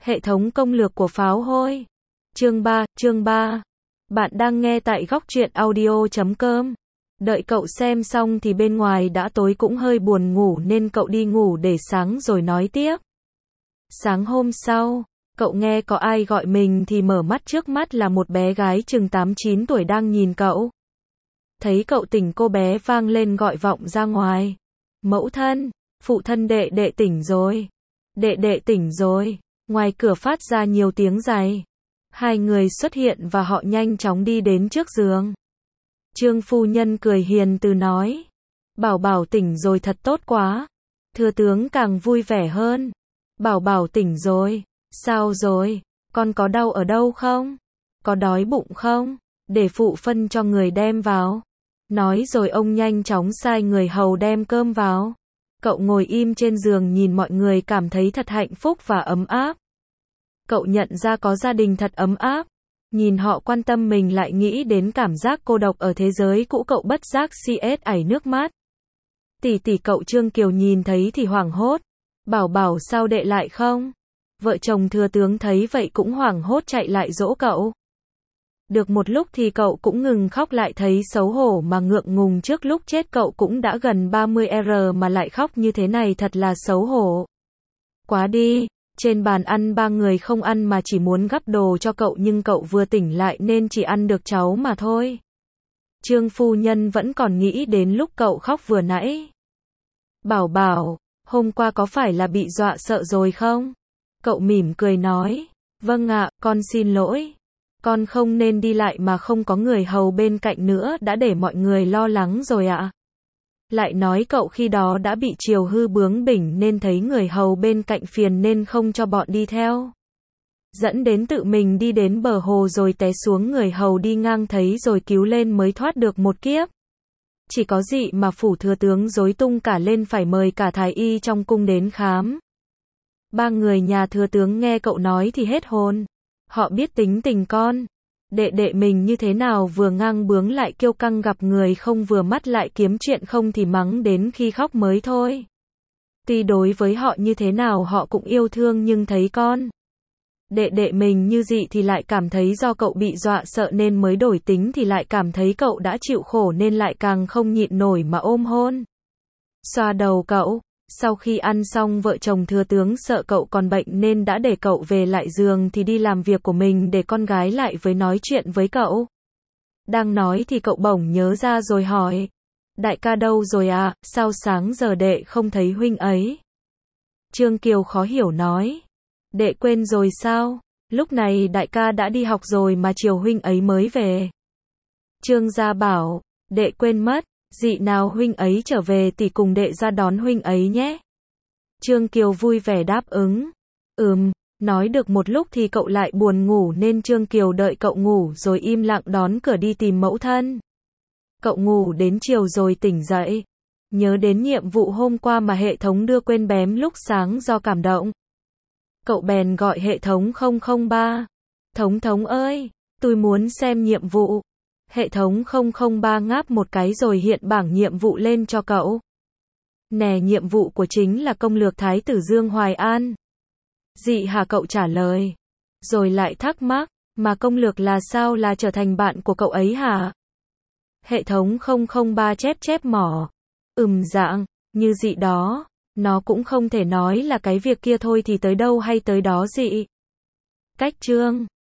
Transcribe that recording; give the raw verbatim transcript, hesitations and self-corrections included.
Hệ thống công lược của pháo hôi. Chương ba, chương ba. Bạn đang nghe tại góc truyện audio chấm com. Đợi cậu xem xong thì bên ngoài đã tối cũng hơi buồn ngủ nên cậu đi ngủ để sáng rồi nói tiếp. Sáng hôm sau, cậu nghe có ai gọi mình thì mở mắt, trước mắt là một bé gái chừng tám chín tuổi đang nhìn cậu. Thấy cậu tỉnh, cô bé vang lên gọi vọng ra ngoài. Mẫu thân, phụ thân, đệ đệ tỉnh rồi. Đệ đệ tỉnh rồi. Ngoài cửa phát ra nhiều tiếng giày. Hai người xuất hiện và họ nhanh chóng đi đến trước giường. Trương phu nhân cười hiền từ nói. Bảo Bảo tỉnh rồi, thật tốt quá. Thừa tướng càng vui vẻ hơn. Bảo Bảo tỉnh rồi. Sao rồi? Con có đau ở đâu không? Có đói bụng không? Để phụ phân cho người đem vào. Nói rồi ông nhanh chóng sai người hầu đem cơm vào. Cậu ngồi im trên giường nhìn mọi người, cảm thấy thật hạnh phúc và ấm áp. Cậu nhận ra có gia đình thật ấm áp. Nhìn họ quan tâm mình lại nghĩ đến cảm giác cô độc ở thế giới cũ, cậu bất giác si ết ảy nước mắt. Tỷ tỷ cậu Trương Kiều nhìn thấy thì hoảng hốt. Bảo Bảo sao đệ lại không? Vợ chồng thừa tướng thấy vậy cũng hoảng hốt chạy lại dỗ cậu. Được một lúc thì cậu cũng ngừng khóc, lại thấy xấu hổ mà ngượng ngùng, trước lúc chết cậu cũng đã gần ba mươi R mà lại khóc như thế này, thật là xấu hổ. Quá đi. Trên bàn ăn ba người không ăn mà chỉ muốn gắp đồ cho cậu, nhưng cậu vừa tỉnh lại nên chỉ ăn được cháu mà thôi. Trương phu nhân vẫn còn nghĩ đến lúc cậu khóc vừa nãy. Bảo Bảo, hôm qua có phải là bị dọa sợ rồi không? Cậu mỉm cười nói. Vâng ạ, con xin lỗi. Con không nên đi lại mà không có người hầu bên cạnh nữa, đã để mọi người lo lắng rồi ạ. Lại nói cậu khi đó đã bị chiều hư bướng bỉnh nên thấy người hầu bên cạnh phiền nên không cho bọn đi theo. Dẫn đến tự mình đi đến bờ hồ rồi té xuống, người hầu đi ngang thấy rồi cứu lên mới thoát được một kiếp. Chỉ có gì mà phủ thừa tướng rối tung cả lên, phải mời cả thái y trong cung đến khám. Ba người nhà thừa tướng nghe cậu nói thì hết hồn. Họ biết tính tình con. Đệ đệ mình như thế nào, vừa ngang bướng lại kiêu căng, gặp người không vừa mắt lại kiếm chuyện không thì mắng đến khi khóc mới thôi. Tuy đối với họ như thế nào họ cũng yêu thương, nhưng thấy con đệ đệ mình như dị thì lại cảm thấy do cậu bị dọa sợ nên mới đổi tính, thì lại cảm thấy cậu đã chịu khổ nên lại càng không nhịn nổi mà ôm hôn, xoa đầu cậu. Sau khi ăn xong, vợ chồng thừa tướng sợ cậu còn bệnh nên đã để cậu về lại giường thì đi làm việc của mình, để con gái lại với nói chuyện với cậu. Đang nói thì cậu bỗng nhớ ra rồi hỏi. Đại ca đâu rồi à, sao sáng giờ đệ không thấy huynh ấy? Trương Kiều khó hiểu nói. Đệ quên rồi sao? Lúc này đại ca đã đi học rồi mà chiều huynh ấy mới về. Trương gia bảo, đệ quên mất. Dị nào huynh ấy trở về tỷ cùng đệ ra đón huynh ấy nhé. Trương Kiều vui vẻ đáp ứng. Ừm, nói được một lúc thì cậu lại buồn ngủ nên Trương Kiều đợi cậu ngủ rồi im lặng đón cửa đi tìm mẫu thân. Cậu ngủ đến chiều rồi tỉnh dậy. Nhớ đến nhiệm vụ hôm qua mà hệ thống đưa quên bém lúc sáng, do cảm động. Cậu bèn gọi hệ thống không không ba. Thống thống ơi, tôi muốn xem nhiệm vụ. Hệ thống không không ba ngáp một cái rồi hiện bảng nhiệm vụ lên cho cậu. Nè, nhiệm vụ của chính là công lược Thái tử Dương Hoài An. Dị hả, cậu trả lời. Rồi lại thắc mắc, mà công lược là sao, là trở thành bạn của cậu ấy hả? Hệ thống không không ba chép chép mỏ. Ừm dạng, như dị đó. Nó cũng không thể nói là cái việc kia thôi thì tới đâu hay tới đó dị. Cách chương.